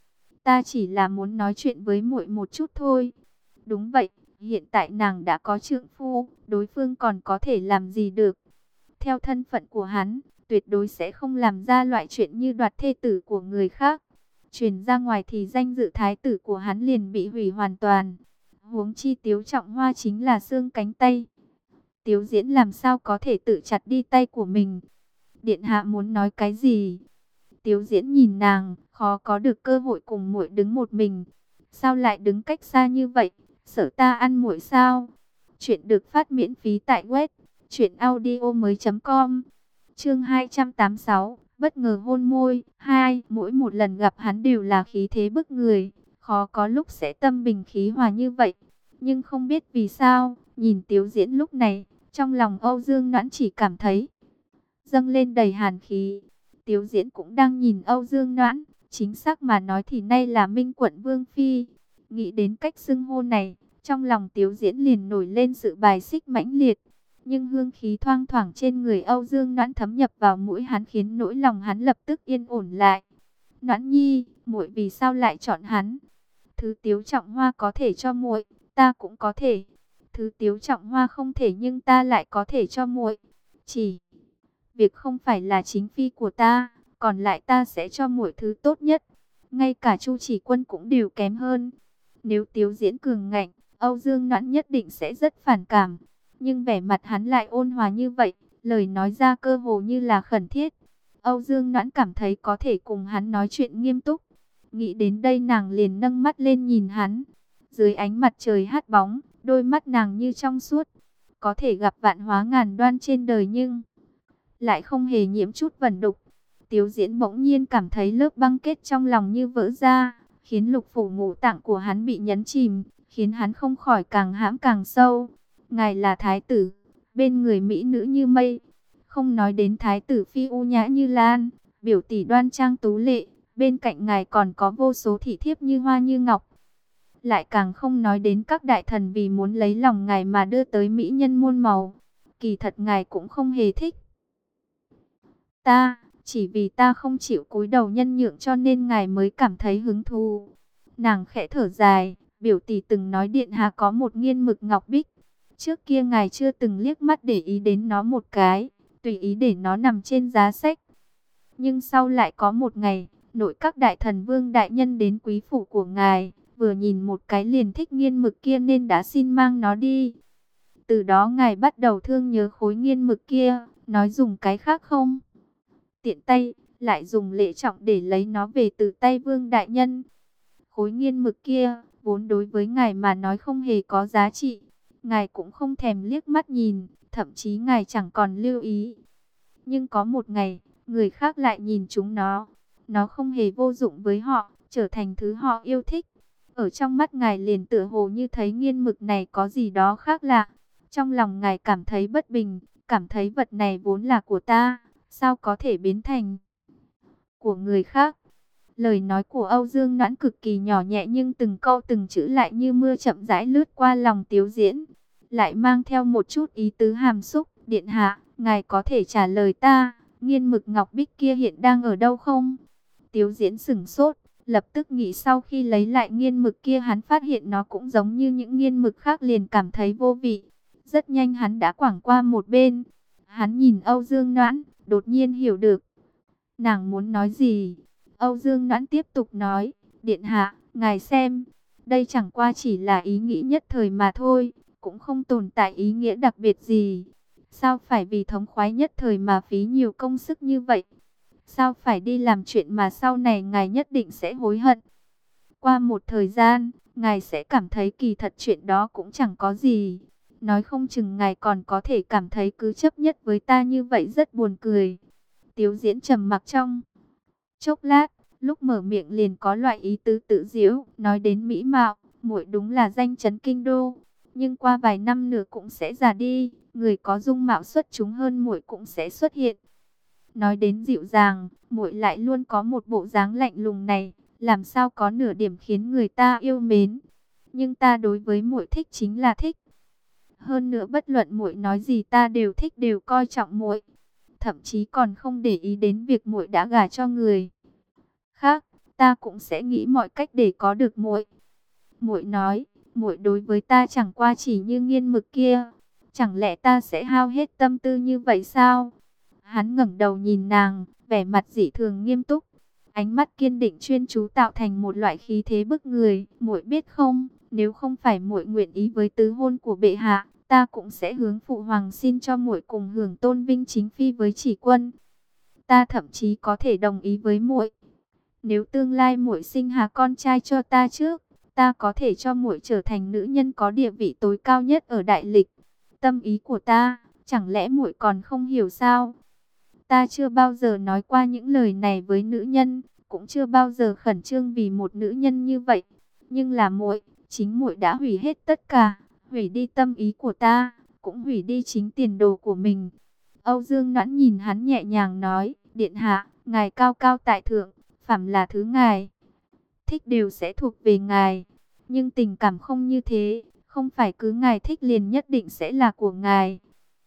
ta chỉ là muốn nói chuyện với muội một chút thôi. Đúng vậy, hiện tại nàng đã có trượng phu, đối phương còn có thể làm gì được. Theo thân phận của hắn, tuyệt đối sẽ không làm ra loại chuyện như đoạt thê tử của người khác. Truyền ra ngoài thì danh dự thái tử của hắn liền bị hủy hoàn toàn. Huống chi Tiếu Trọng Hoa chính là xương cánh tay. Tiếu Diễn làm sao có thể tự chặt đi tay của mình? Điện hạ muốn nói cái gì? Tiếu Diễn nhìn nàng, khó có được cơ hội cùng muội đứng một mình. Sao lại đứng cách xa như vậy? Sợ ta ăn muội sao? Chuyện được phát miễn phí tại web truyện audio mới chấm com. Chương hai trăm tám mươi sáu, bất ngờ hôn môi. Hai, mỗi một lần gặp hắn đều là khí thế bức người, khó có lúc sẽ tâm bình khí hòa như vậy. Nhưng không biết vì sao, nhìn Tiếu Diễn lúc này, trong lòng Âu Dương Noãn chỉ cảm thấy dâng lên đầy hàn khí. Tiếu Diễn cũng đang nhìn Âu Dương Noãn, chính xác mà nói thì nay là Minh Quận Vương Phi. Nghĩ đến cách xưng hô này, trong lòng Tiếu Diễn liền nổi lên sự bài xích mãnh liệt. Nhưng hương khí thoang thoảng trên người Âu Dương Noãn thấm nhập vào mũi hắn khiến nỗi lòng hắn lập tức yên ổn lại. Noãn nhi, muội vì sao lại chọn hắn? Thứ Tiếu Trọng Hoa có thể cho muội, ta cũng có thể. Thứ Tiếu Trọng Hoa không thể nhưng ta lại có thể cho muội. Chỉ việc không phải là chính phi của ta, còn lại ta sẽ cho muội thứ tốt nhất. Ngay cả Chu Chỉ Quân cũng đều kém hơn. Nếu Tiếu Diễn cường ngạnh, Âu Dương Noãn nhất định sẽ rất phản cảm. Nhưng vẻ mặt hắn lại ôn hòa như vậy, lời nói ra cơ hồ như là khẩn thiết. Âu Dương Noãn cảm thấy có thể cùng hắn nói chuyện nghiêm túc. Nghĩ đến đây nàng liền nâng mắt lên nhìn hắn. Dưới ánh mặt trời hắt bóng, đôi mắt nàng như trong suốt. Có thể gặp vạn hóa ngàn đoan trên đời nhưng lại không hề nhiễm chút vẩn đục. Tiếu Diễn bỗng nhiên cảm thấy lớp băng kết trong lòng như vỡ ra, khiến lục phủ ngũ tạng của hắn bị nhấn chìm, khiến hắn không khỏi càng hãm càng sâu. Ngài là thái tử, bên người mỹ nữ như mây, không nói đến thái tử phi u nhã như lan, biểu tỷ đoan trang tú lệ, bên cạnh ngài còn có vô số thị thiếp như hoa như ngọc. Lại càng không nói đến các đại thần vì muốn lấy lòng ngài mà đưa tới mỹ nhân muôn màu. Kỳ thật ngài cũng không hề thích ta, chỉ vì ta không chịu cúi đầu nhân nhượng cho nên ngài mới cảm thấy hứng thú. Nàng khẽ thở dài, biểu tỷ từng nói điện hạ có một nghiên mực ngọc bích. Trước kia ngài chưa từng liếc mắt để ý đến nó một cái, tùy ý để nó nằm trên giá sách. Nhưng sau lại có một ngày, nội các đại thần vương đại nhân đến quý phủ của ngài, vừa nhìn một cái liền thích nghiên mực kia nên đã xin mang nó đi. Từ đó ngài bắt đầu thương nhớ khối nghiên mực kia, nói dùng cái khác không tiện tay, lại dùng lễ trọng để lấy nó về từ tay vương đại nhân. Khối nghiên mực kia, vốn đối với ngài mà nói không hề có giá trị. Ngài cũng không thèm liếc mắt nhìn, thậm chí ngài chẳng còn lưu ý. Nhưng có một ngày, người khác lại nhìn chúng nó. Nó không hề vô dụng với họ, trở thành thứ họ yêu thích. Ở trong mắt ngài liền tựa hồ như thấy nghiên mực này có gì đó khác lạ. Trong lòng ngài cảm thấy bất bình, cảm thấy vật này vốn là của ta, sao có thể biến thành của người khác. Lời nói của Âu Dương Noãn cực kỳ nhỏ nhẹ nhưng từng câu từng chữ lại như mưa chậm rãi lướt qua lòng Tiếu Diễn, lại mang theo một chút ý tứ hàm xúc. Điện hạ, ngài có thể trả lời ta, nghiên mực ngọc bích kia hiện đang ở đâu không? Tiếu Diễn sửng sốt, lập tức nghĩ sau khi lấy lại nghiên mực kia hắn phát hiện nó cũng giống như những nghiên mực khác liền cảm thấy vô vị. Rất nhanh hắn đã quẳng qua một bên. Hắn nhìn Âu Dương Noãn, đột nhiên hiểu được nàng muốn nói gì. Âu Dương Noãn tiếp tục nói, điện hạ, ngài xem, đây chẳng qua chỉ là ý nghĩ nhất thời mà thôi, cũng không tồn tại ý nghĩa đặc biệt gì. Sao phải vì thống khoái nhất thời mà phí nhiều công sức như vậy? Sao phải đi làm chuyện mà sau này ngài nhất định sẽ hối hận? Qua một thời gian, ngài sẽ cảm thấy kỳ thật chuyện đó cũng chẳng có gì. Nói không chừng ngài còn có thể cảm thấy cứ chấp nhất với ta như vậy rất buồn cười. Tiếu Diễn trầm mặc trong chốc lát, lúc mở miệng liền có loại ý tứ tự giễu, nói đến mỹ mạo, muội đúng là danh chấn kinh đô, nhưng qua vài năm nữa cũng sẽ già đi, người có dung mạo xuất chúng hơn muội cũng sẽ xuất hiện. Nói đến dịu dàng, muội lại luôn có một bộ dáng lạnh lùng này, làm sao có nửa điểm khiến người ta yêu mến. Nhưng ta đối với muội thích chính là thích. Hơn nữa bất luận muội nói gì ta đều thích, đều coi trọng muội. Thậm chí còn không để ý đến việc muội đã gả cho người khác. ta cũng sẽ nghĩ mọi cách để có được muội. Muội nói, muội đối với ta chẳng qua chỉ như nghiên mực kia, chẳng lẽ ta sẽ hao hết tâm tư như vậy sao? Hắn ngẩng đầu nhìn nàng, vẻ mặt dị thường nghiêm túc, ánh mắt kiên định chuyên chú tạo thành một loại khí thế bức người. Muội biết không, nếu không phải muội nguyện ý với tứ hôn của bệ hạ, ta cũng sẽ hướng phụ hoàng xin cho muội cùng hưởng tôn vinh chính phi với Chỉ Quân. Ta thậm chí có thể đồng ý với muội, nếu tương lai muội sinh hạ con trai cho ta trước, ta có thể cho muội trở thành nữ nhân có địa vị tối cao nhất ở đại lịch. Tâm ý của ta, chẳng lẽ muội còn không hiểu sao? Ta chưa bao giờ nói qua những lời này với nữ nhân, cũng chưa bao giờ khẩn trương vì một nữ nhân như vậy. Nhưng là muội, chính muội đã hủy hết tất cả, hủy đi tâm ý của ta, cũng hủy đi chính tiền đồ của mình. Âu Dương Noãn nhìn hắn nhẹ nhàng nói, điện hạ, ngài cao cao tại thượng, phàm là thứ ngài thích đều sẽ thuộc về ngài. Nhưng tình cảm không như thế, không phải cứ ngài thích liền nhất định sẽ là của ngài.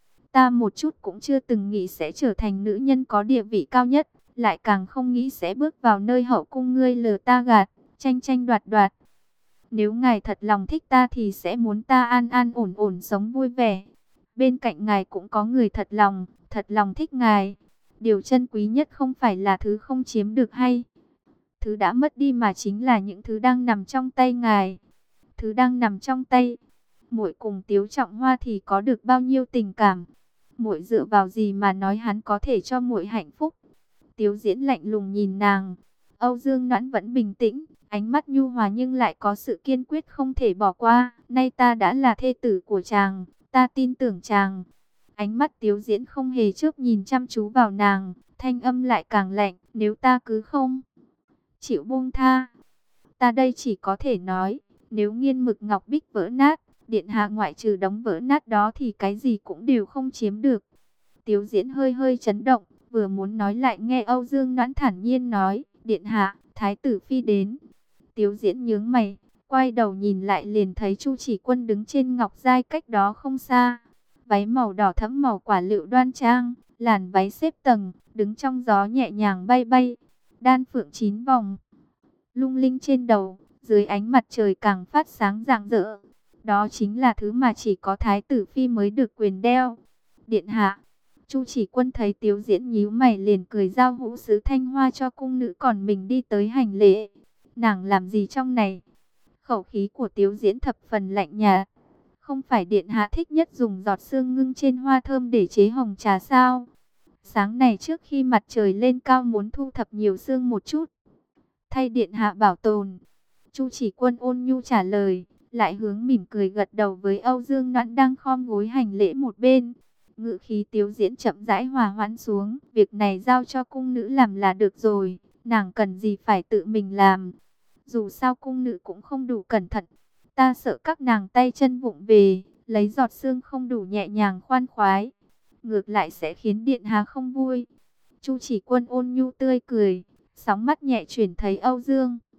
Ta một chút cũng chưa từng nghĩ sẽ trở thành nữ nhân có địa vị cao nhất, lại càng không nghĩ sẽ bước vào nơi hậu cung ngươi lừa ta gạt, tranh tranh đoạt đoạt. Nếu ngài thật lòng thích ta thì sẽ muốn ta an an ổn ổn sống vui vẻ. Bên cạnh ngài cũng có người thật lòng, thật lòng thích ngài. Điều chân quý nhất không phải là thứ không chiếm được hay thứ đã mất đi, mà chính là những thứ đang nằm trong tay ngài. Thứ đang nằm trong tay muội cùng Tiếu Trọng Hoa thì có được bao nhiêu tình cảm? Muội dựa vào gì mà nói hắn có thể cho muội hạnh phúc? Tiếu Diễn lạnh lùng nhìn nàng. Âu Dương Noãn vẫn bình tĩnh, ánh mắt nhu hòa nhưng lại có sự kiên quyết không thể bỏ qua. Nay ta đã là thê tử của chàng, ta tin tưởng chàng. Ánh mắt Tiếu Diễn không hề chớp nhìn chăm chú vào nàng, thanh âm lại càng lạnh. Nếu ta cứ không chịu buông tha, ta đây chỉ có thể nói, nếu nghiên mực ngọc bích vỡ nát, điện hạ ngoại trừ đóng vỡ nát đó thì cái gì cũng đều không chiếm được. Tiếu Diễn hơi hơi chấn động, vừa muốn nói lại nghe Âu Dương Noãn thản nhiên nói, điện hạ, thái tử phi đến. Tiếu Diễn nhướng mày, quay đầu nhìn lại liền thấy Chu Chỉ Quân đứng trên ngọc giai cách đó không xa. Váy màu đỏ thẫm màu quả lựu đoan trang, làn váy xếp tầng, đứng trong gió nhẹ nhàng bay bay. Đan phượng chín vòng, lung linh trên đầu, dưới ánh mặt trời càng phát sáng rạng rỡ. Đó chính là thứ mà chỉ có thái tử phi mới được quyền đeo. Điện hạ. Chu Chỉ Quân thấy Tiếu Diễn nhíu mày liền cười giao hũ sứ thanh hoa cho cung nữ, còn mình đi tới hành lễ. Nàng làm gì trong này? Khẩu khí của Tiếu Diễn thập phần lạnh nhạt. Không phải điện hạ thích nhất dùng giọt sương ngưng trên hoa thơm để chế hồng trà sao? Sáng này trước khi mặt trời lên cao muốn thu thập nhiều sương một chút, thay điện hạ bảo tồn. Chu Chỉ Quân ôn nhu trả lời, lại hướng mỉm cười gật đầu với Âu Dương Noãn đang khom gối hành lễ một bên. Ngự khí Tiếu Diễn chậm rãi hòa hoãn xuống, việc này giao cho cung nữ làm là được rồi, nàng cần gì phải tự mình làm. Dù sao cung nữ cũng không đủ cẩn thận, ta sợ các nàng tay chân vụng về, lấy giọt sương không đủ nhẹ nhàng khoan khoái, ngược lại sẽ khiến điện hạ không vui. Chu Chỉ Quân ôn nhu tươi cười, sóng mắt nhẹ chuyển thấy Âu Dương